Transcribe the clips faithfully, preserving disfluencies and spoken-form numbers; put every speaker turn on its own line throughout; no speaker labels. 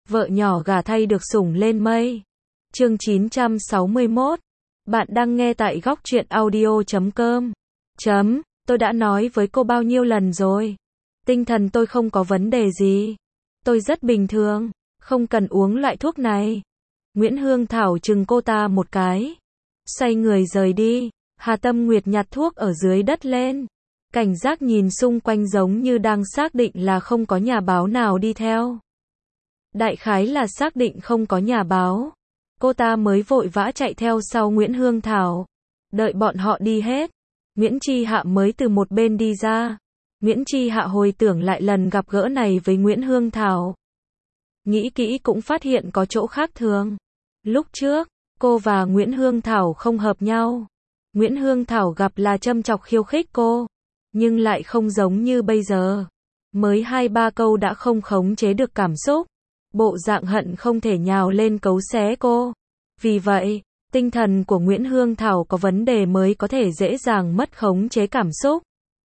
vợ nhỏ gả thay được sủng lên mây. Chương chín trăm sáu mươi mốt. Bạn đang nghe tại góc truyện audio chấm com. Chấm, tôi đã nói với cô bao nhiêu lần rồi. Tinh thần tôi không có vấn đề gì. Tôi rất bình thường, không cần uống loại thuốc này. Nguyễn Hương Thảo chừng cô ta một cái. Xoay người rời đi. Hà Tâm Nguyệt nhặt thuốc ở dưới đất lên. Cảnh giác nhìn xung quanh giống như đang xác định là không có nhà báo nào đi theo. Đại khái là xác định không có nhà báo. Cô ta mới vội vã chạy theo sau Nguyễn Hương Thảo. Đợi bọn họ đi hết. Nguyễn Chi Hạ mới từ một bên đi ra. Nguyễn Chi Hạ hồi tưởng lại lần gặp gỡ này với Nguyễn Hương Thảo. Nghĩ kỹ cũng phát hiện có chỗ khác thường. Lúc trước, cô và Nguyễn Hương Thảo không hợp nhau. Nguyễn Hương Thảo gặp là châm chọc khiêu khích cô. Nhưng lại không giống như bây giờ. Mới hai ba câu đã không khống chế được cảm xúc. Bộ dạng hận không thể nhào lên cấu xé cô. Vì vậy, tinh thần của Nguyễn Hương Thảo có vấn đề mới có thể dễ dàng mất khống chế cảm xúc.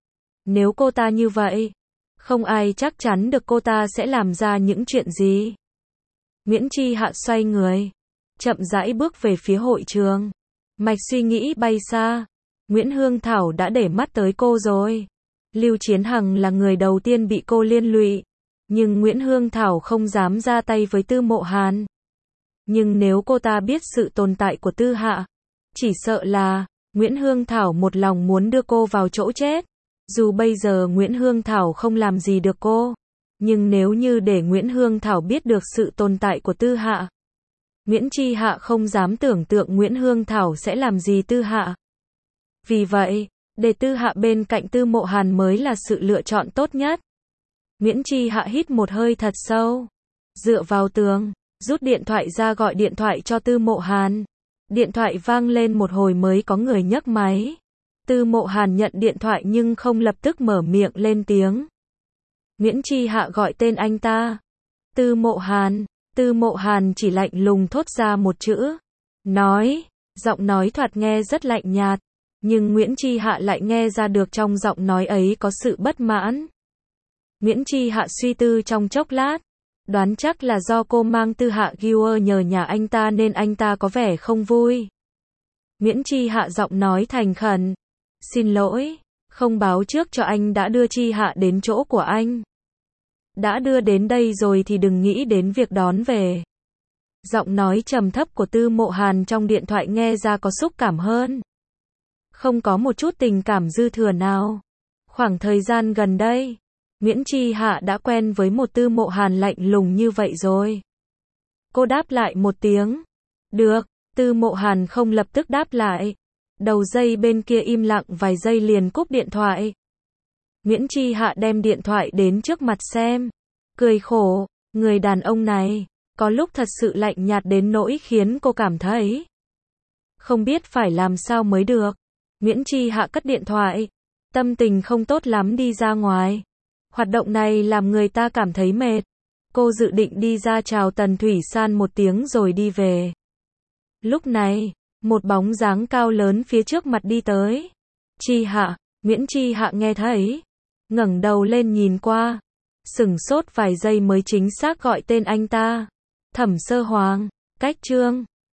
Nếu cô ta như vậy, không ai chắc chắn được cô ta sẽ làm ra những chuyện gì. Nguyễn Chi Hạ xoay người, chậm rãi bước về phía hội trường. Mạch suy nghĩ bay xa. Nguyễn Hương Thảo đã để mắt tới cô rồi. Lưu Chiến Hằng là người đầu tiên bị cô liên lụy. Nhưng Nguyễn Hương Thảo không dám ra tay với Tư Mộ Hàn. Nhưng nếu cô ta biết sự tồn tại của Tư Hạ, chỉ sợ là Nguyễn Hương Thảo một lòng muốn đưa cô vào chỗ chết. Dù bây giờ Nguyễn Hương Thảo không làm gì được cô, nhưng nếu như để Nguyễn Hương Thảo biết được sự tồn tại của Tư Hạ, Nguyễn Chi Hạ không dám tưởng tượng Nguyễn Hương Thảo sẽ làm gì Tư Hạ. Vì vậy, để Tư Hạ bên cạnh Tư Mộ Hàn mới là sự lựa chọn tốt nhất. Nguyễn Chi Hạ hít một hơi thật sâu, dựa vào tường, rút điện thoại ra gọi điện thoại cho Tư Mộ Hàn. Điện thoại vang lên một hồi mới có người nhấc máy. Tư Mộ Hàn nhận điện thoại nhưng không lập tức mở miệng lên tiếng. Nguyễn Chi Hạ gọi tên anh ta. Tư Mộ Hàn. Tư Mộ Hàn chỉ lạnh lùng thốt ra một chữ. Nói. Giọng nói thoạt nghe rất lạnh nhạt. Nhưng Nguyễn Chi Hạ lại nghe ra được trong giọng nói ấy có sự bất mãn. Nguyễn Chi Hạ suy tư trong chốc lát. Đoán chắc là do cô mang Tư Hạ Giver nhờ nhà anh ta nên anh ta có vẻ không vui. Nguyễn Chi Hạ giọng nói thành khẩn. Xin lỗi, không báo trước cho anh đã đưa Chi Hạ đến chỗ của anh. Đã đưa đến đây rồi thì đừng nghĩ đến việc đón về. Giọng nói trầm thấp của Tư Mộ Hàn trong điện thoại nghe ra có xúc cảm hơn. Không có một chút tình cảm dư thừa nào. Khoảng thời gian gần đây, Nguyễn Chi Hạ đã quen với một Tư Mộ Hàn lạnh lùng như vậy rồi. Cô đáp lại một tiếng. Được, Tư Mộ Hàn không lập tức đáp lại. Đầu dây bên kia im lặng vài giây liền cúp điện thoại. Nguyễn Chi Hạ đem điện thoại đến trước mặt xem. Cười khổ, người đàn ông này, có lúc thật sự lạnh nhạt đến nỗi khiến cô cảm thấy không biết phải làm sao mới được. Nguyễn Chi Hạ cất điện thoại. Tâm tình không tốt lắm đi ra ngoài. Hoạt động này làm người ta cảm thấy mệt. Cô dự định đi ra chào Tần Thủy San một tiếng rồi đi về. Lúc này, một bóng dáng cao lớn phía trước mặt đi tới. Chi Hạ, Nguyễn Chi Hạ nghe thấy, ngẩng đầu lên nhìn qua, sửng sốt vài giây mới chính xác gọi tên anh ta. Thẩm Sơ Hoàng, Cách Trương.